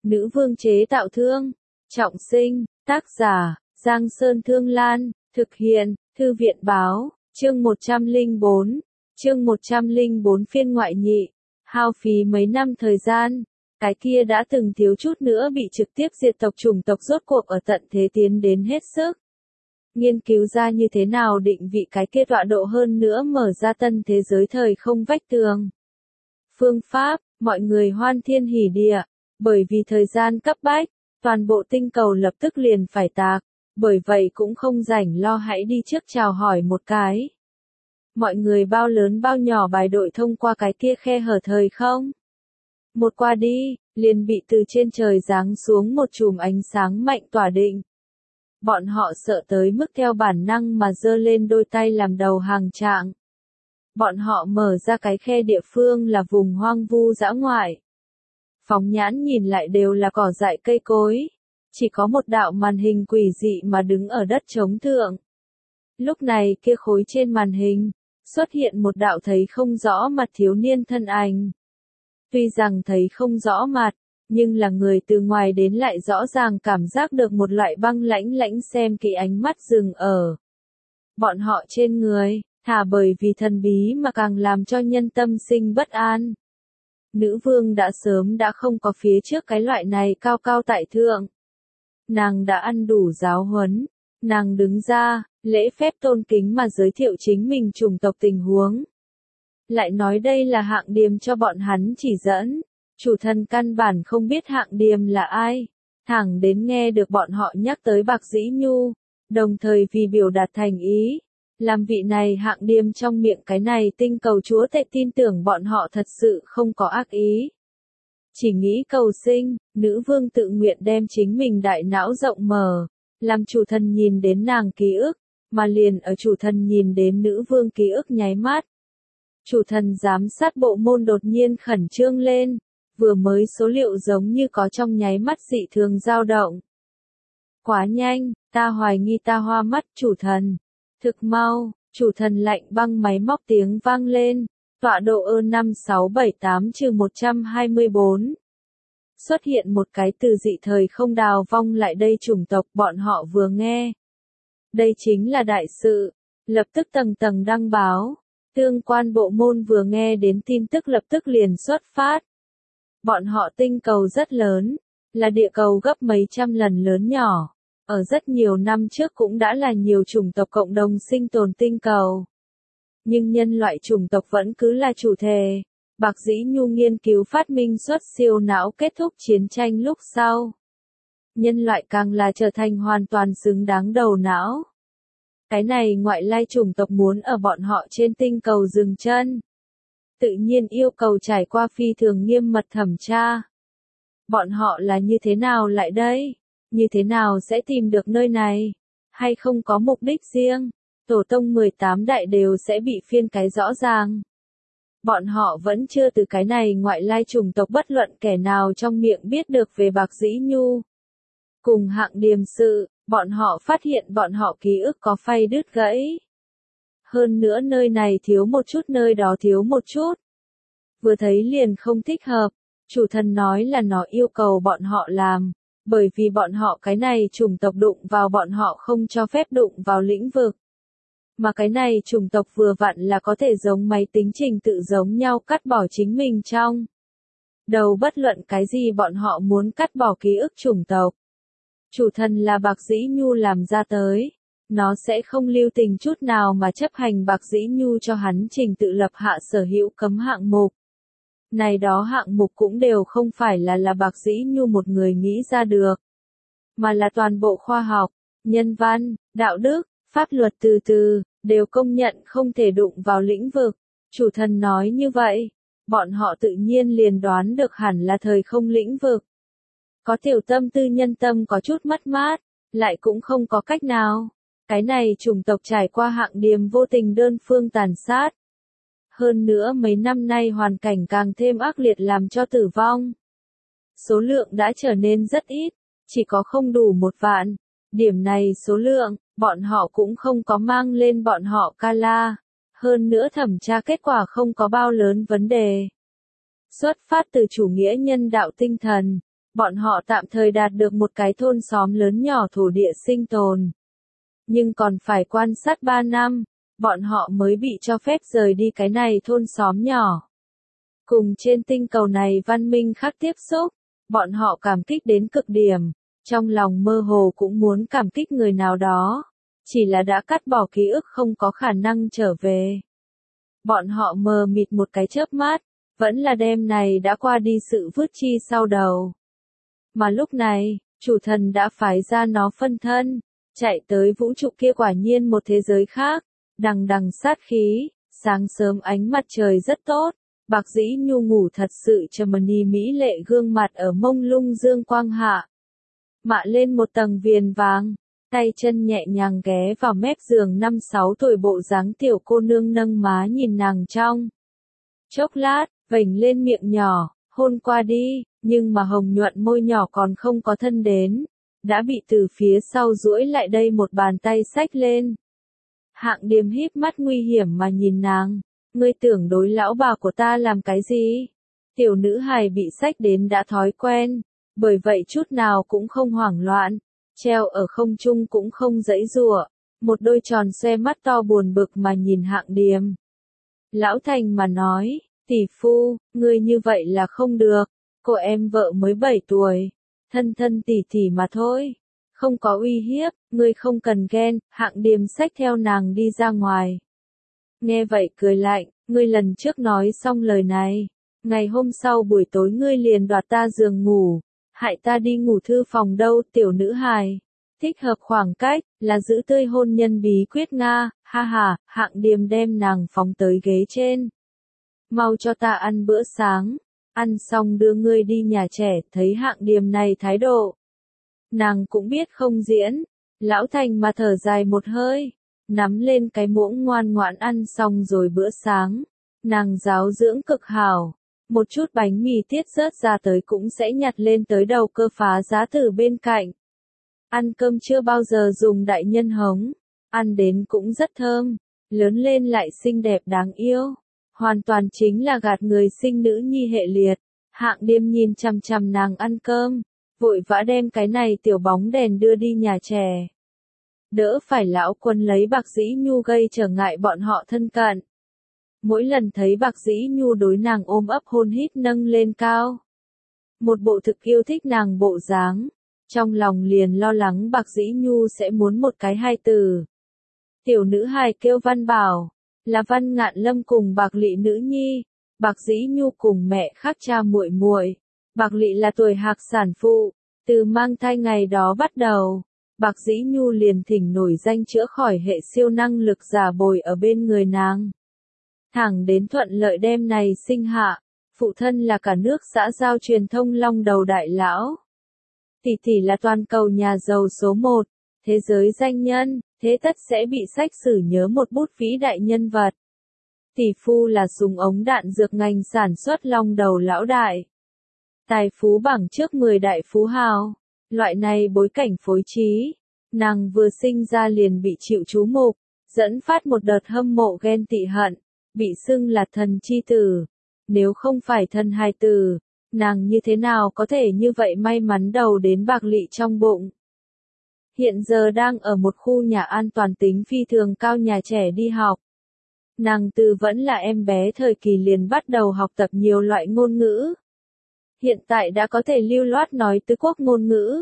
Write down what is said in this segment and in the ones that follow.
Nữ vương chế tạo thương. Trọng sinh, tác giả, Giang Sơn Thương Lan, thực hiện, Thư viện báo, chương 104, chương 104 phiên ngoại nhị, hao phí mấy năm thời gian, cái kia đã từng thiếu chút nữa bị trực tiếp diệt tộc chủng tộc rốt cuộc ở tận thế tiến đến hết sức. Nghiên cứu ra như thế nào định vị cái kia tọa độ hơn nữa mở ra tân thế giới thời không vách tường. Phương pháp, mọi người hoan thiên hỉ địa, bởi vì thời gian cấp bách, toàn bộ tinh cầu lập tức liền phải tạc, bởi vậy cũng không rảnh lo hãy đi trước chào hỏi một cái. Mọi người bao lớn bao nhỏ bài đội thông qua cái kia khe hở thời không. Một qua đi, liền bị từ trên trời giáng xuống một chùm ánh sáng mạnh tỏa định. Bọn họ sợ tới mức theo bản năng mà giơ lên đôi tay làm đầu hàng trạng. Bọn họ mở ra cái khe địa phương là vùng hoang vu dã ngoại. Phóng nhãn nhìn lại đều là cỏ dại cây cối. Chỉ có một đạo màn hình quỷ dị mà đứng ở đất trống thượng. Lúc này kia khối trên màn hình, xuất hiện một đạo thấy không rõ mặt thiếu niên thân ảnh. Tuy rằng thấy không rõ mặt, nhưng là người từ ngoài đến lại rõ ràng cảm giác được một loại băng lãnh xem kỹ ánh mắt dừng ở bọn họ trên người, thả bởi vì thần bí mà càng làm cho nhân tâm sinh bất an. Nữ vương đã sớm đã không có phía trước cái loại này cao cao tại thượng. Nàng đã ăn đủ giáo huấn, nàng đứng ra, lễ phép tôn kính mà giới thiệu chính mình chủng tộc tình huống. Lại nói đây là Hạng Điềm cho bọn hắn chỉ dẫn, chủ thần căn bản không biết Hạng Điềm là ai, thẳng đến nghe được bọn họ nhắc tới Bạc Dĩ Nhu, đồng thời vì biểu đạt thành ý, làm vị này Hạng Điềm trong miệng cái này tinh cầu chúa tể tin tưởng bọn họ thật sự không có ác ý. Chỉ nghĩ cầu sinh, nữ vương tự nguyện đem chính mình đại não rộng mở, làm chủ thần nhìn đến nàng ký ức, mà liền ở chủ thần nhìn đến nữ vương ký ức nháy mắt. Chủ thần giám sát bộ môn đột nhiên khẩn trương lên, vừa mới số liệu giống như có trong nháy mắt dị thường dao động. Quá nhanh, ta hoài nghi ta hoa mắt chủ thần. Thực mau, chủ thần lạnh băng máy móc tiếng vang lên. Tọa độ E5678-124. Xuất hiện một cái từ dị thời không đào vong lại đây chủng tộc bọn họ vừa nghe. Đây chính là đại sự, lập tức tầng tầng đăng báo. Tương quan bộ môn vừa nghe đến tin tức lập tức liền xuất phát. Bọn họ tinh cầu rất lớn, là địa cầu gấp mấy trăm lần lớn nhỏ. Ở rất nhiều năm trước cũng đã là nhiều chủng tộc cộng đồng sinh tồn tinh cầu. Nhưng nhân loại chủng tộc vẫn cứ là chủ thể. Bạc Dĩ Nhu nghiên cứu phát minh xuất siêu não kết thúc chiến tranh lúc sau. Nhân loại càng là trở thành hoàn toàn xứng đáng đầu não. Cái này ngoại lai chủng tộc muốn ở bọn họ trên tinh cầu dừng chân. Tự nhiên yêu cầu trải qua phi thường nghiêm mật thẩm tra. Bọn họ là như thế nào lại đây? Như thế nào sẽ tìm được nơi này? Hay không có mục đích riêng? Tổ tông 18 đại đều sẽ bị phiên cái rõ ràng. Bọn họ vẫn chưa từ cái này ngoại lai chủng tộc bất luận kẻ nào trong miệng biết được về Bạc Dĩ Nhu. Cùng Hạng Điềm sự, bọn họ phát hiện bọn họ ký ức có phay đứt gãy. Hơn nữa nơi này thiếu một chút nơi đó thiếu một chút. Vừa thấy liền không thích hợp, chủ thần nói là nó yêu cầu bọn họ làm, bởi vì bọn họ cái này chủng tộc đụng vào bọn họ không cho phép đụng vào lĩnh vực. Mà cái này chủng tộc vừa vặn là có thể giống máy tính trình tự giống nhau cắt bỏ chính mình trong đầu bất luận cái gì bọn họ muốn cắt bỏ ký ức chủng tộc. Chủ thần là Bạc Dĩ Nhu làm ra tới, nó sẽ không lưu tình chút nào mà chấp hành Bạc Dĩ Nhu cho hắn trình tự lập hạ sở hữu cấm hạng mục. Này đó hạng mục cũng đều không phải là Bạc Dĩ Nhu một người nghĩ ra được, mà là toàn bộ khoa học, nhân văn, đạo đức, pháp luật đều công nhận không thể đụng vào lĩnh vực. Chủ thần nói như vậy, bọn họ tự nhiên liền đoán được hẳn là thời không lĩnh vực. Có tiểu tâm tư nhân tâm có chút mất mát, lại cũng không có cách nào. Cái này chủng tộc trải qua Hạng Điềm vô tình đơn phương tàn sát. Hơn nữa mấy năm nay hoàn cảnh càng thêm ác liệt làm cho tử vong. Số lượng đã trở nên rất ít, chỉ có không đủ 1 vạn. Điểm này số lượng, bọn họ cũng không có mang lên bọn họ Kala. Hơn nữa thẩm tra kết quả không có bao lớn vấn đề. Xuất phát từ chủ nghĩa nhân đạo tinh thần, Bọn họ tạm thời đạt được một cái thôn xóm lớn nhỏ thổ địa sinh tồn. Nhưng còn phải quan sát 3 năm, bọn họ mới bị cho phép rời đi cái này thôn xóm nhỏ. Cùng trên tinh cầu này văn minh khác tiếp xúc, bọn họ cảm kích đến cực điểm, trong lòng mơ hồ cũng muốn cảm kích người nào đó, chỉ là đã cắt bỏ ký ức không có khả năng trở về. Bọn họ mờ mịt một cái chớp mắt, vẫn là đêm này đã qua đi sự vứt chi sau đầu. Mà lúc này, chủ thần đã phái ra nó phân thân, chạy tới vũ trụ kia quả nhiên một thế giới khác, đằng đằng sát khí, sáng sớm ánh mặt trời rất tốt, Bạc Dĩ Nhu ngủ thật sự trầm ni mỹ lệ gương mặt ở mông lung dương quang hạ. Mạ lên một tầng viền vàng, tay chân nhẹ nhàng ghé vào mép giường 5-6 tuổi bộ dáng tiểu cô nương nâng má nhìn nàng trong. Chốc lát, vểnh lên miệng nhỏ, hôn qua đi, nhưng mà hồng nhuận môi nhỏ còn không có thân đến, đã bị từ phía sau duỗi lại đây một bàn tay xách lên. Hạng Điềm híp mắt nguy hiểm mà nhìn nàng, ngươi tưởng đối lão bà của ta làm cái gì? Tiểu nữ hài bị xách đến đã thói quen, bởi vậy chút nào cũng không hoảng loạn, treo ở không trung cũng không giãy giụa, một đôi tròn xoe mắt to buồn bực mà nhìn Hạng Điềm. Lão Thành mà nói, tỷ phu, ngươi như vậy là không được, cô em vợ mới 7 tuổi, thân thân tỷ tỷ mà thôi, không có uy hiếp, ngươi không cần ghen. Hạng Điềm xách theo nàng đi ra ngoài. Nghe vậy cười lạnh, ngươi lần trước nói xong lời này, ngày hôm sau buổi tối ngươi liền đoạt ta giường ngủ, hại ta đi ngủ thư phòng đâu. Tiểu nữ hài, thích hợp khoảng cách, là giữ tươi hôn nhân bí quyết Nga, ha ha. Hạng Điềm đem nàng phóng tới ghế trên. Mau cho ta ăn bữa sáng, ăn xong đưa ngươi đi nhà trẻ. Thấy Hạng Điềm này thái độ, nàng cũng biết không diễn, lão Thành mà thở dài một hơi, nắm lên cái muỗng ngoan ngoãn ăn xong rồi bữa sáng, nàng giáo dưỡng cực hảo, một chút bánh mì tiết rớt ra tới cũng sẽ nhặt lên tới đầu cơ phá giá từ bên cạnh. Ăn cơm chưa bao giờ dùng đại nhân hống, ăn đến cũng rất thơm, lớn lên lại xinh đẹp đáng yêu, hoàn toàn chính là gạt người sinh nữ nhi hệ liệt. Hạng Điềm nhìn chằm chằm nàng ăn cơm, vội vã đem cái này tiểu bóng đèn đưa đi nhà trẻ. Đỡ phải lão Quân lấy Bạc Dĩ Nhu gây trở ngại bọn họ thân cận. Mỗi lần thấy Bạc Dĩ Nhu đối nàng ôm ấp hôn hít nâng lên cao, một bộ thực yêu thích nàng bộ dáng, trong lòng liền lo lắng Bạc Dĩ Nhu sẽ muốn một cái hai từ. Tiểu nữ hài kêu Văn Bảo, là Văn Ngạn Lâm cùng Bạc Lị nữ nhi, Bạc Dĩ Nhu cùng mẹ khác cha muội muội. Bạc Lị là tuổi hạc sản phụ, từ mang thai ngày đó bắt đầu, Bạc Dĩ Nhu liền thỉnh nổi danh chữa khỏi hệ siêu năng lực giả bồi ở bên người nàng. Thẳng đến thuận lợi đêm này sinh hạ, phụ thân là cả nước xã giao truyền thông long đầu đại lão. Tỷ tỷ là toàn cầu nhà giàu số 1, thế giới danh nhân, thế tất sẽ bị sách sử nhớ một bút vĩ đại nhân vật. Tỷ phu là súng ống đạn dược ngành sản xuất long đầu lão đại. Tài phú bảng trước 10 đại phú hào, loại này bối cảnh phối trí, nàng vừa sinh ra liền bị chịu chú mục, dẫn phát một đợt hâm mộ ghen tị hận, bị xưng là thần chi tử. Nếu không phải thần hài tử, nàng như thế nào có thể như vậy may mắn đầu đến Bạc Lị trong bụng. Hiện giờ đang ở một khu nhà an toàn tính phi thường cao nhà trẻ đi học. Nàng từ vẫn là em bé thời kỳ liền bắt đầu học tập nhiều loại ngôn ngữ. Hiện tại đã có thể lưu loát nói tứ quốc ngôn ngữ.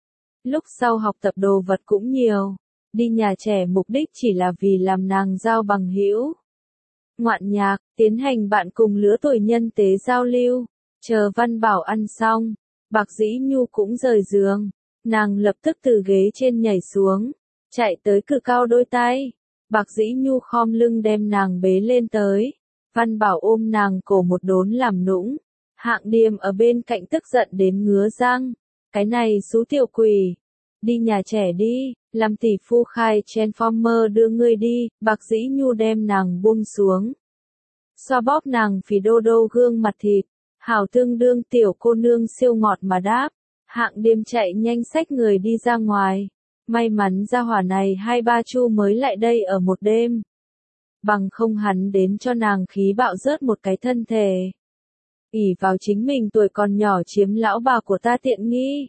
Lúc sau học tập đồ vật cũng nhiều. Đi nhà trẻ mục đích chỉ là vì làm nàng giao bằng hữu. Ngoạn nhạc, tiến hành bạn cùng lứa tuổi nhân tế giao lưu. Chờ Văn Bảo ăn xong, Bạc Dĩ Nhu cũng rời giường. Nàng lập tức từ ghế trên nhảy xuống, chạy tới cự cao đôi tay. Bạc Dĩ Nhu khom lưng đem nàng bế lên tới. Văn Bảo ôm nàng cổ một đốn làm nũng. Hạng Điềm ở bên cạnh tức giận đến ngứa răng. Cái này xú tiểu quỷ. Đi nhà trẻ đi, làm tỷ phu khai Transformer đưa ngươi đi. Bạc Dĩ Nhu đem nàng buông xuống. Xoa bóp nàng phì đô đô gương mặt thịt. Hảo tương đương tiểu cô nương siêu ngọt mà đáp. Hạng Điềm chạy nhanh xách người đi ra ngoài. May mắn gia hỏa này 2-3 chu mới lại đây ở một đêm. Bằng không hắn đến cho nàng khí bạo rớt một cái thân thể. ỷ vào chính mình tuổi còn nhỏ chiếm lão bà của ta tiện nghi.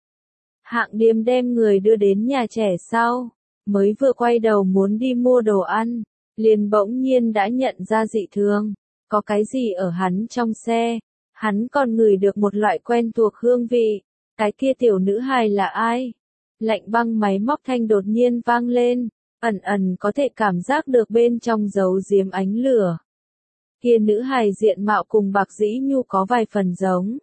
Hạng Điềm đem người đưa đến nhà trẻ sau, mới vừa quay đầu muốn đi mua đồ ăn, liền bỗng nhiên đã nhận ra dị thường, có cái gì ở hắn trong xe, hắn còn ngửi được một loại quen thuộc hương vị, cái kia tiểu nữ hài là ai? Lạnh băng máy móc thanh đột nhiên vang lên, ẩn ẩn có thể cảm giác được bên trong giấu giếm ánh lửa. Kia nữ hài diện mạo cùng Bạc Dĩ Nhu có vài phần giống.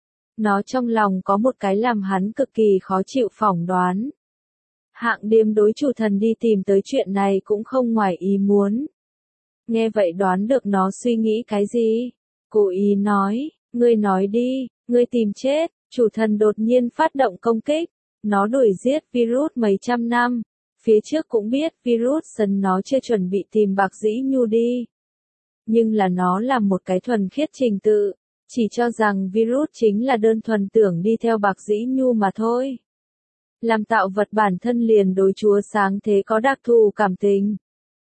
Nó trong lòng có một cái làm hắn cực kỳ khó chịu phỏng đoán. Hạng Điềm đối chủ thần đi tìm tới chuyện này cũng không ngoài ý muốn. Nghe vậy đoán được nó suy nghĩ cái gì. Cố ý nói, ngươi nói đi, ngươi tìm chết. Chủ thần đột nhiên phát động công kích. Nó đuổi giết virus mấy trăm năm. Phía trước cũng biết virus sân nó chưa chuẩn bị tìm Bạc Dĩ Nhu đi. Nhưng là nó là một cái thuần khiết trình tự. Chỉ cho rằng virus chính là đơn thuần tưởng đi theo Bạc Dĩ Nhu mà thôi. Làm tạo vật bản thân liền đối Chúa sáng thế có đặc thù cảm tình.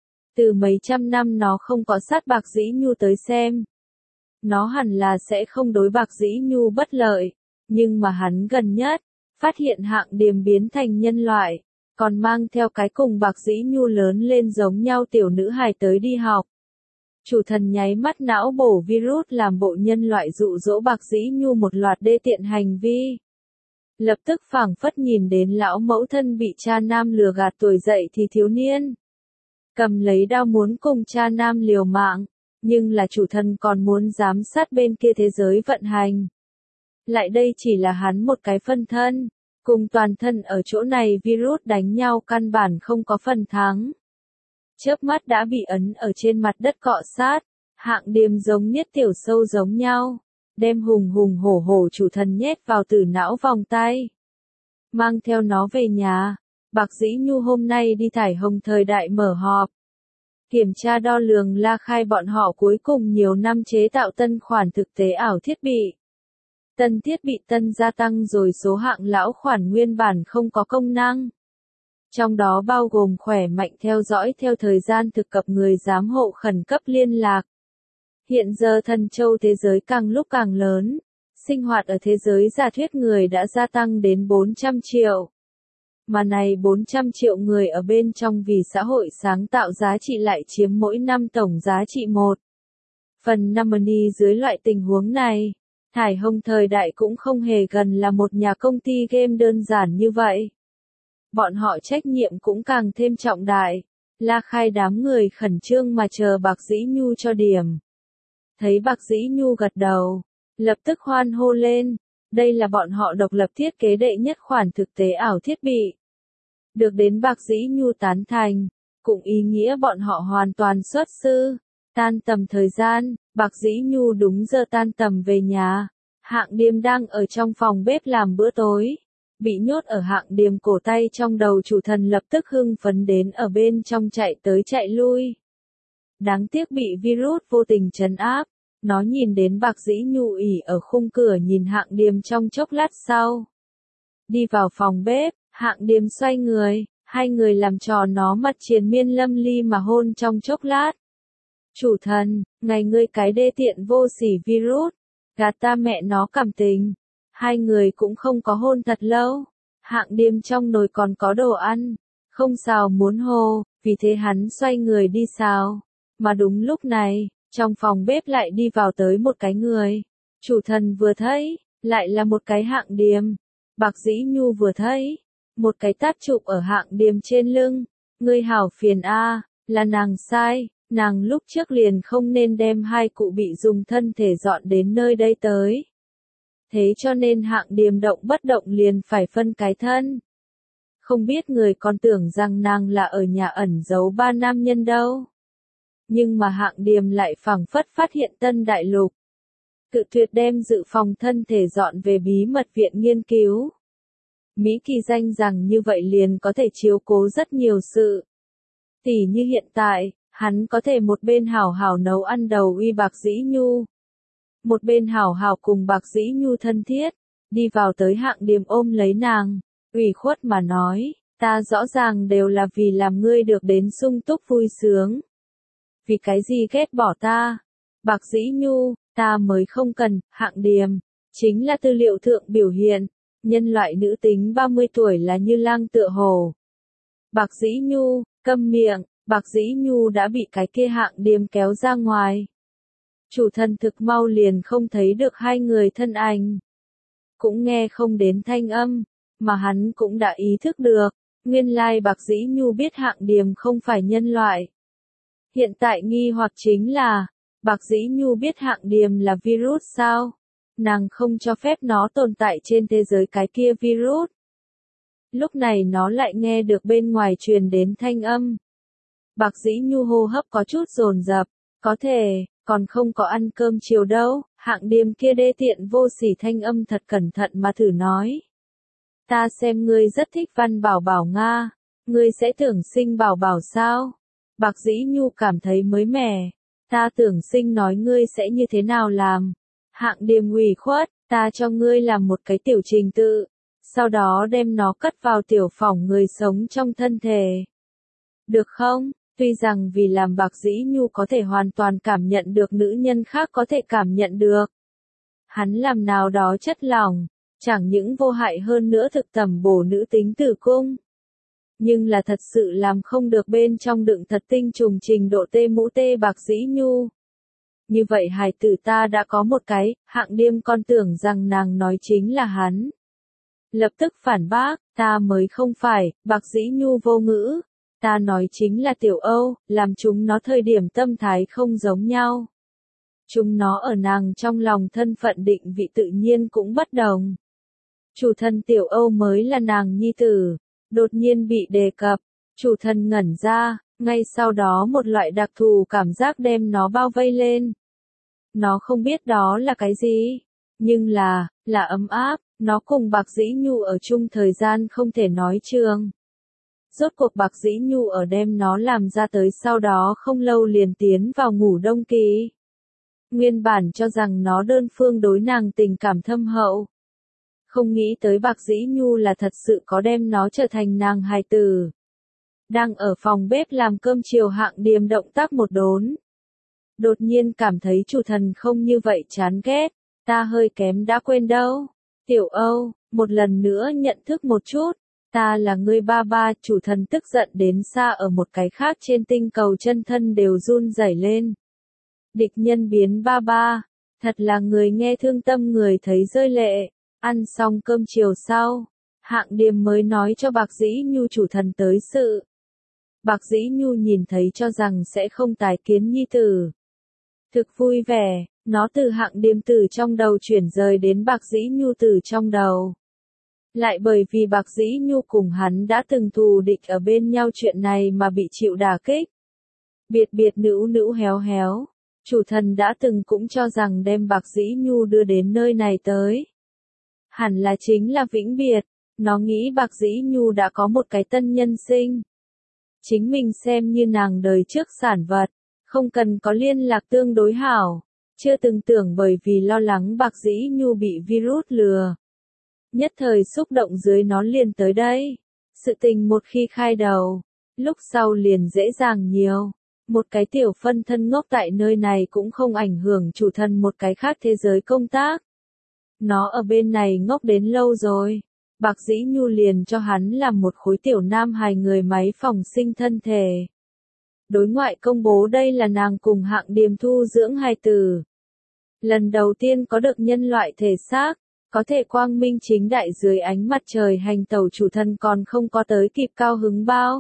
Từ mấy trăm năm nó không có sát Bạc Dĩ Nhu tới xem. Nó hẳn là sẽ không đối Bạc Dĩ Nhu bất lợi. Nhưng mà hắn gần nhất, phát hiện Hạng Điềm biến thành nhân loại, còn mang theo cái cùng Bạc Dĩ Nhu lớn lên giống nhau tiểu nữ hài tới đi học. Chủ thần nháy mắt não bổ virus làm bộ nhân loại dụ dỗ Bạc Dĩ Nhu một loạt đê tiện hành vi. Lập tức phảng phất nhìn đến lão mẫu thân bị cha nam lừa gạt tuổi dậy thì thiếu niên. Cầm lấy đao muốn cùng cha nam liều mạng, nhưng là chủ thần còn muốn giám sát bên kia thế giới vận hành. Lại đây chỉ là hắn một cái phân thân, cùng toàn thân ở chỗ này virus đánh nhau căn bản không có phần thắng. Chớp mắt đã bị ấn ở trên mặt đất cọ sát, Hạng Điềm giống niết tiểu sâu giống nhau, đem hùng hùng hổ hổ chủ thần nhét vào tử não vòng tay. Mang theo nó về nhà, Bạc Dĩ Nhu hôm nay đi Thải Hồng thời đại mở họp. Kiểm tra đo lường La Khai bọn họ cuối cùng nhiều năm chế tạo tân khoản thực tế ảo thiết bị. Tân thiết bị tân gia tăng rồi số hạng lão khoản nguyên bản không có công năng. Trong đó bao gồm khỏe mạnh theo dõi theo thời gian thực cập người giám hộ khẩn cấp liên lạc. Hiện giờ Thần Châu thế giới càng lúc càng lớn, sinh hoạt ở thế giới giả thuyết người đã gia tăng đến 400 triệu. Mà này 400 triệu người ở bên trong vì xã hội sáng tạo giá trị lại chiếm mỗi năm tổng giá trị 1/5 money dưới loại tình huống này. Thải Hồng thời đại cũng không hề gần là một nhà công ty game đơn giản như vậy. Bọn họ trách nhiệm cũng càng thêm trọng đại. La Khai đám người khẩn trương mà chờ Bạc Dĩ Nhu cho điểm. Thấy Bạc Dĩ Nhu gật đầu, lập tức hoan hô lên. Đây là bọn họ độc lập thiết kế đệ nhất khoản thực tế ảo thiết bị. Được đến Bạc Dĩ Nhu tán thành, cũng ý nghĩa bọn họ hoàn toàn xuất sư. Tan tầm thời gian, Bạc Dĩ Nhu đúng giờ tan tầm về nhà. Hạng Điềm đang ở trong phòng bếp làm bữa tối. Bị nhốt ở Hạng Điềm cổ tay trong đầu chủ thần lập tức hưng phấn đến ở bên trong chạy tới chạy lui. Đáng tiếc bị virus vô tình trấn áp. Nó nhìn đến Bạc Dĩ Nhu ỉ ở khung cửa nhìn Hạng Điềm trong chốc lát sau. Đi vào phòng bếp, Hạng Điềm xoay người, hai người làm trò nó mặt triền miên lâm ly mà hôn trong chốc lát. Chủ thần, ngày ngươi cái đê tiện vô sỉ virus, gạt ta mẹ nó cảm tình. Hai người cũng không có hôn thật lâu. Hạng Điềm trong nồi còn có đồ ăn, không sao muốn hô, vì thế hắn xoay người đi xào. Mà đúng lúc này, trong phòng bếp lại đi vào tới một cái người. Chủ thần vừa thấy, lại là một cái Hạng Điềm. Bạc Dĩ Nhu vừa thấy, một cái tát chụp ở Hạng Điềm trên lưng. Ngươi hảo phiền a, là nàng sai, nàng lúc trước liền không nên đem hai cụ bị dùng thân thể dọn đến nơi đây tới. Thế cho nên Hạng Điềm động bất động liền phải phân cái thân. Không biết người còn tưởng rằng nàng là ở nhà ẩn giấu ba nam nhân đâu. Nhưng mà Hạng Điềm lại phảng phất phát hiện tân đại lục. Cự tuyệt đem dự phòng thân thể dọn về bí mật viện nghiên cứu. Mỹ kỳ danh rằng như vậy liền có thể chiếu cố rất nhiều sự. Tỉ như hiện tại, hắn có thể một bên hảo hảo nấu ăn đầu uy Bạc Dĩ Nhu. Một bên hảo hảo cùng Bạc Dĩ Nhu thân thiết, đi vào tới Hạng Điềm ôm lấy nàng, ủy khuất mà nói, ta rõ ràng đều là vì làm ngươi được đến sung túc vui sướng. Vì cái gì ghét bỏ ta? Bạc Dĩ Nhu, ta mới không cần, Hạng Điềm. Chính là tư liệu thượng biểu hiện, nhân loại nữ tính 30 tuổi là như lang tựa hồ. Bạc Dĩ Nhu, câm miệng, Bạc Dĩ Nhu đã bị cái kia Hạng Điềm kéo ra ngoài. Chủ thần thực mau liền không thấy được hai người thân ảnh. Cũng nghe không đến thanh âm, mà hắn cũng đã ý thức được, nguyên lai Bạc Dĩ Nhu biết Hạng Điềm không phải nhân loại. Hiện tại nghi hoặc chính là, Bạc Dĩ Nhu biết Hạng Điềm là virus sao? Nàng không cho phép nó tồn tại trên thế giới cái kia virus. Lúc này nó lại nghe được bên ngoài truyền đến thanh âm. Bạc Dĩ Nhu hô hấp có chút dồn dập, có thể, còn không có ăn cơm chiều đâu, Hạng Điềm kia đê tiện vô sỉ thanh âm thật cẩn thận mà thử nói. Ta xem ngươi rất thích Văn Bảo Bảo Nga, ngươi sẽ tưởng sinh Bảo Bảo sao? Bạc Dĩ Nhu cảm thấy mới mẻ, ta tưởng sinh nói ngươi sẽ như thế nào làm? Hạng Điềm ủy khuất, ta cho ngươi làm một cái tiểu trình tự, sau đó đem nó cất vào tiểu phỏng người sống trong thân thể. Được không? Tuy rằng vì làm Bạc Dĩ Nhu có thể hoàn toàn cảm nhận được nữ nhân khác có thể cảm nhận được. Hắn làm nào đó chất lỏng, chẳng những vô hại hơn nữa thực tẩm bổ nữ tính tử cung. Nhưng là thật sự làm không được bên trong đựng thật tinh trùng trình độ tê mũ tê Bạc Dĩ Nhu. Như vậy hài tử ta đã có một cái, Hạng Điềm còn tưởng rằng nàng nói chính là hắn. Lập tức phản bác, ta mới không phải, Bạc Dĩ Nhu vô ngữ. Ta nói chính là Tiểu Âu, làm chúng nó thời điểm tâm thái không giống nhau. Chúng nó ở nàng trong lòng thân phận định vị tự nhiên cũng bất đồng. Chủ thần Tiểu Âu mới là nàng nhi tử, đột nhiên bị đề cập, chủ thần ngẩn ra, ngay sau đó một loại đặc thù cảm giác đem nó bao vây lên. Nó không biết đó là cái gì, nhưng là ấm áp, nó cùng Bạc Dĩ Nhu ở chung thời gian không thể nói trường. Rốt cuộc Bạc Dĩ Nhu ở đem nó làm ra tới sau đó không lâu liền tiến vào ngủ đông kỳ. Nguyên bản cho rằng nó đơn phương đối nàng tình cảm thâm hậu. Không nghĩ tới Bạc Dĩ Nhu là thật sự có đem nó trở thành nàng hài tử. Đang ở phòng bếp làm cơm chiều Hạng Điềm động tác một đốn. Đột nhiên cảm thấy chủ thần không như vậy chán ghét, ta hơi kém đã quên đâu. Tiểu Âu, một lần nữa nhận thức một chút. Ta là ngươi ba ba, chủ thần tức giận đến xa ở một cái khác trên tinh cầu chân thân đều run rẩy lên. Địch nhân biến ba ba, thật là người nghe thương tâm người thấy rơi lệ. Ăn xong cơm chiều sau, Hạng Điềm mới nói cho Bạc Dĩ Nhu chủ thần tới sự. Bạc Dĩ Nhu nhìn thấy cho rằng sẽ không tái kiến nhi tử. Thực vui vẻ, nó từ Hạng Điềm từ trong đầu chuyển rời đến Bạc Dĩ Nhu từ trong đầu. Lại bởi vì Bạc Dĩ Nhu cùng hắn đã từng thù địch ở bên nhau chuyện này mà bị chịu đả kích. Biệt biệt nữu nữu héo héo, chủ thần đã từng cũng cho rằng đem Bạc Dĩ Nhu đưa đến nơi này tới. Hẳn là chính là vĩnh biệt, nó nghĩ Bạc Dĩ Nhu đã có một cái tân nhân sinh. Chính mình xem như nàng đời trước sản vật, không cần có liên lạc tương đối hảo, chưa từng tưởng bởi vì lo lắng Bạc Dĩ Nhu bị virus lừa. Nhất thời xúc động dưới nó liền tới đây. Sự tình một khi khai đầu, lúc sau liền dễ dàng nhiều. Một cái tiểu phân thân ngốc tại nơi này cũng không ảnh hưởng chủ thần một cái khác thế giới công tác. Nó ở bên này ngốc đến lâu rồi. Bạc Dĩ Nhu liền cho hắn làm một khối tiểu nam hài người máy phòng sinh thân thể. Đối ngoại công bố đây là nàng cùng Hạng Điềm thu dưỡng hài tử. Lần đầu tiên có được nhân loại thể xác, có thể quang minh chính đại dưới ánh mặt trời hành tẩu chủ thần còn không có tới kịp cao hứng bao.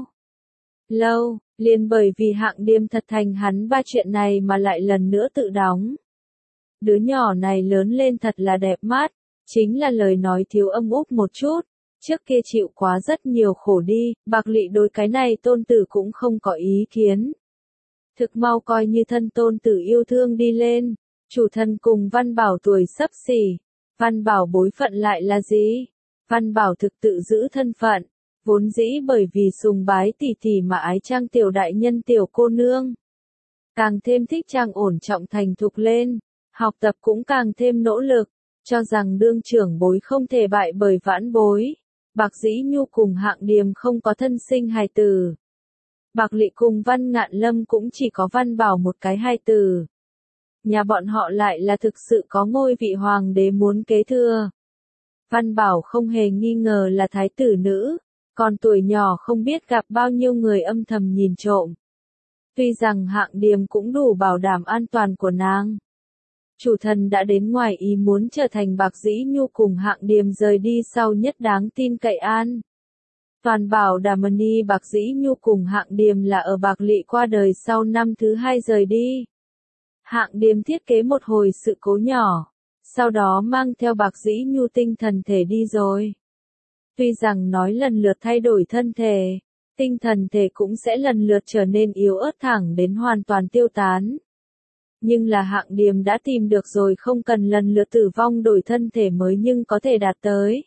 Lâu, liền bởi vì Hạng Điềm thật thành hắn ba chuyện này mà lại lần nữa tự đóng. Đứa nhỏ này lớn lên thật là đẹp mắt, chính là lời nói thiếu âm úp một chút, trước kia chịu quá rất nhiều khổ đi, Bạc Lị đối cái này tôn tử cũng không có ý kiến. Thực mau coi như thân tôn tử yêu thương đi lên, chủ thần cùng Văn Bảo tuổi xấp xỉ, Văn Bảo bối phận lại là gì? Văn Bảo thực tự giữ thân phận, vốn dĩ bởi vì sùng bái tỷ tỷ mà ái trang tiểu đại nhân tiểu cô nương. Càng thêm thích trang ổn trọng thành thục lên, học tập cũng càng thêm nỗ lực, cho rằng đương trưởng bối không thể bại bởi vãn bối. Bạc Dĩ Nhu cùng Hạng Điềm không có thân sinh hài tử. Bạc Lị cùng Văn Ngạn Lâm cũng chỉ có Văn Bảo một cái hài tử. nhà bọn họ lại là thực sự có ngôi vị hoàng đế muốn kế thừa. Văn Bảo không hề nghi ngờ là thái tử nữ, còn tuổi nhỏ không biết gặp bao nhiêu người âm thầm nhìn trộm. Tuy rằng Hạng Điềm cũng đủ bảo đảm an toàn của nàng. Chủ thần đã đến ngoài ý muốn trở thành Bạc Dĩ Nhu cùng Hạng Điềm rời đi sau nhất đáng tin cậy an. Toàn bảo Đà Mani Bạc Dĩ Nhu cùng Hạng Điềm là ở Bạc Lị qua đời sau năm thứ 2 rời đi. Hạng Điềm thiết kế một hồi sự cố nhỏ, sau đó mang theo Bạc Dĩ Nhu tinh thần thể đi rồi. Tuy rằng nói lần lượt thay đổi thân thể, tinh thần thể cũng sẽ lần lượt trở nên yếu ớt thẳng đến hoàn toàn tiêu tán. Nhưng là Hạng Điềm đã tìm được rồi, không cần lần lượt tử vong đổi thân thể mới nhưng có thể đạt tới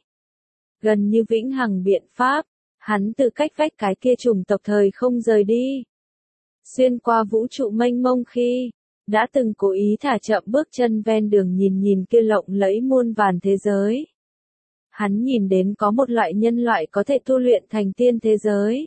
gần như vĩnh hằng biện pháp. Hắn từ cách vách cái kia chủng tộc thời không rời đi, xuyên qua vũ trụ mênh mông khi đã từng cố ý thả chậm bước chân ven đường nhìn kia lộng lẫy muôn vàn thế giới. Hắn nhìn đến có một loại nhân loại có thể tu luyện thành tiên thế giới.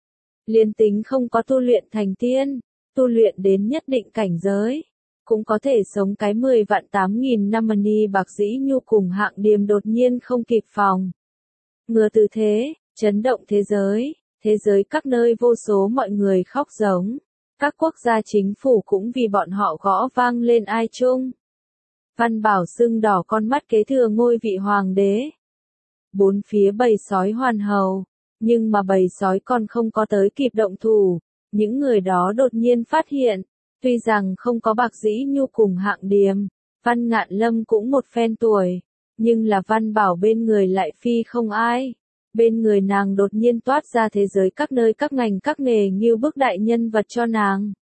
Liên tính không có tu luyện thành tiên, tu luyện đến nhất định cảnh giới, cũng có thể sống cái 10 vạn 8.000 năm. Mani Bạc Dĩ Nhu cùng Hạng Điềm đột nhiên không kịp phòng ngừa từ thế, chấn động thế giới các nơi vô số mọi người khóc giống. Các quốc gia chính phủ cũng vì bọn họ gõ vang lên ai chung. Văn Bảo sưng đỏ con mắt kế thừa ngôi vị hoàng đế. Bốn phía bầy sói hoàn hầu, nhưng mà bầy sói còn không có tới kịp động thủ. Những người đó đột nhiên phát hiện, tuy rằng không có Bạc Dĩ Nhu cùng Hạng Điềm, Văn Ngạn Lâm cũng một phen tuổi, nhưng là Văn Bảo bên người lại phi không ai. Bên người nàng đột nhiên toát ra thế giới các nơi các ngành các nghề như bức đại nhân vật cho nàng.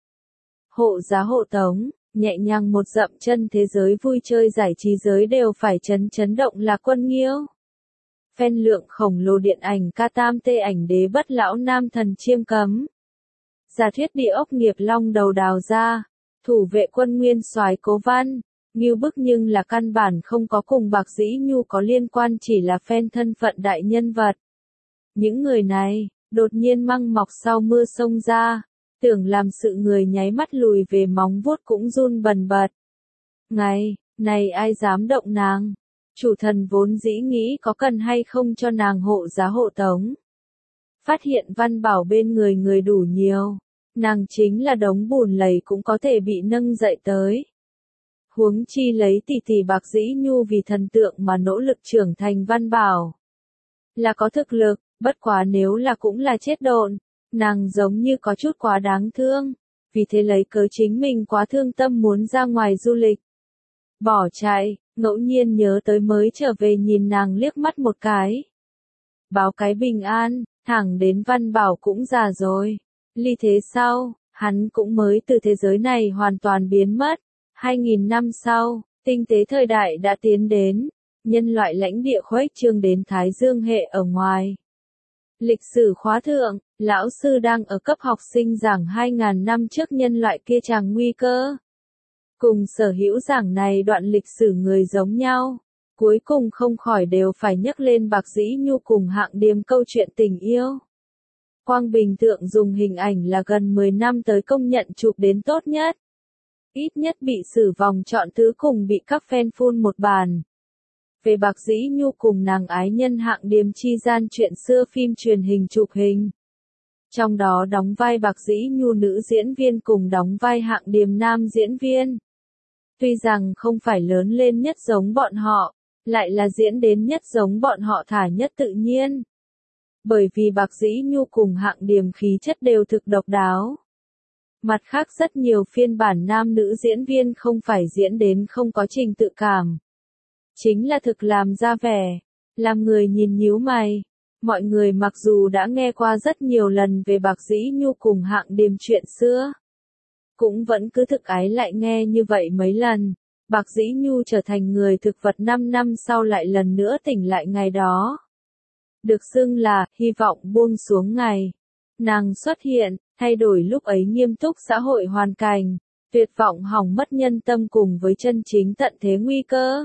Hộ giá hộ tống, nhẹ nhàng một dậm chân thế giới vui chơi giải trí giới đều phải chấn động là Quân Nghiêu. Phen lượng khổng lồ điện ảnh ca tam tê ảnh đế bất lão nam thần chiêm cấm. Giả thuyết địa ốc nghiệp long đầu đào ra, thủ vệ quân nguyên soái Cố Văn. Ngưu bức nhưng là căn bản không có cùng Bạc Dĩ Nhu có liên quan, chỉ là phen thân phận đại nhân vật. Những người này, đột nhiên măng mọc sau mưa xông ra, tưởng làm sự người nháy mắt lùi về móng vuốt cũng run bần bật. Ngày, này ai dám động nàng? Chủ thần vốn dĩ nghĩ có cần hay không cho nàng hộ giá hộ tống. Phát hiện Văn Bảo bên người đủ nhiều, nàng chính là đống bùn lầy cũng có thể bị nâng dậy tới. Huống chi lấy tỷ Bạc Dĩ Nhu vì thần tượng mà nỗ lực trưởng thành. Văn Bảo là có thực lực, bất quá nếu là cũng là chết độn, nàng giống như có chút quá đáng thương, vì thế lấy cớ chính mình quá thương tâm muốn ra ngoài du lịch. Bỏ chạy, ngẫu nhiên nhớ tới mới trở về nhìn nàng liếc mắt một cái. Báo cái bình an, thẳng đến Văn Bảo cũng già rồi. Ly thế sau, hắn cũng mới từ thế giới này hoàn toàn biến mất. 2.000 năm sau, tinh tế thời đại đã tiến đến, nhân loại lãnh địa khuếch trương đến Thái Dương hệ ở ngoài. Lịch sử khóa thượng, lão sư đang ở cấp học sinh giảng 2.000 năm trước nhân loại kia tràng nguy cơ. Cùng sở hữu giảng này đoạn lịch sử người giống nhau, cuối cùng không khỏi đều phải nhắc lên Bạc Dĩ Nhu cùng Hạng Điềm câu chuyện tình yêu. Quang Bình Thượng dùng hình ảnh là gần 10 năm tới công nhận chụp đến tốt nhất. Ít nhất bị xử vòng chọn thứ cùng bị các fan phun một bàn. Về Bạc Dĩ Nhu cùng nàng ái nhân Hạng Điềm chi gian chuyện xưa phim truyền hình chụp hình. Trong đó đóng vai Bạc Dĩ Nhu nữ diễn viên cùng đóng vai Hạng Điềm nam diễn viên. Tuy rằng không phải lớn lên nhất giống bọn họ, lại là diễn đến nhất giống bọn họ thả nhất tự nhiên. Bởi vì Bạc Dĩ Nhu cùng Hạng Điềm khí chất đều thực độc đáo. Mặt khác rất nhiều phiên bản nam nữ diễn viên không phải diễn đến không có trình tự cảm. Chính là thực làm ra vẻ, làm người nhìn nhíu mày. Mọi người mặc dù đã nghe qua rất nhiều lần về Bạc Dĩ Nhu cùng Hạng Điềm chuyện xưa, cũng vẫn cứ thực ái lại nghe như vậy mấy lần. Bạc Dĩ Nhu trở thành người thực vật 5 năm sau lại lần nữa tỉnh lại ngày đó. Được xưng là hy vọng buông xuống ngày. Nàng xuất hiện, thay đổi lúc ấy nghiêm túc xã hội hoàn cảnh, tuyệt vọng hỏng mất nhân tâm cùng với chân chính tận thế nguy cơ.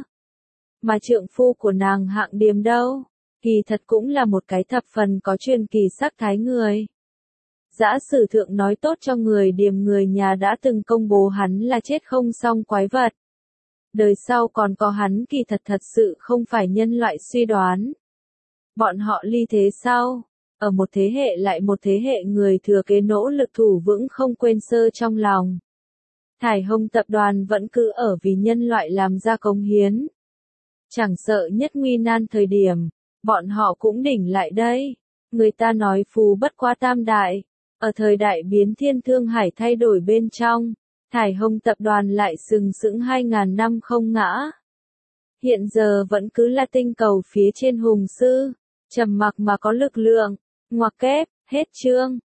Mà trượng phu của nàng Hạng Điềm đâu, kỳ thật cũng là một cái thập phần có truyền kỳ sắc thái người. Giả sử thượng nói tốt cho người điềm người nhà đã từng công bố hắn là chết không xong quái vật. Đời sau còn có hắn kỳ thật sự không phải nhân loại suy đoán. Bọn họ ly thế sau, ở một thế hệ lại một thế hệ người thừa kế nỗ lực thủ vững không quên sơ trong lòng. Thải Hồng tập đoàn vẫn cứ ở vì nhân loại làm ra cống hiến. Chẳng sợ nhất nguy nan thời điểm, bọn họ cũng đỉnh lại đây. Người ta nói phú bất quá tam đại, ở thời đại biến thiên thương hải thay đổi bên trong, Thải Hồng tập đoàn lại sừng sững 2000 năm không ngã. Hiện giờ vẫn cứ là tinh cầu phía trên hùng sư, trầm mặc mà có lực lượng. Ngoặc kép, hết chương.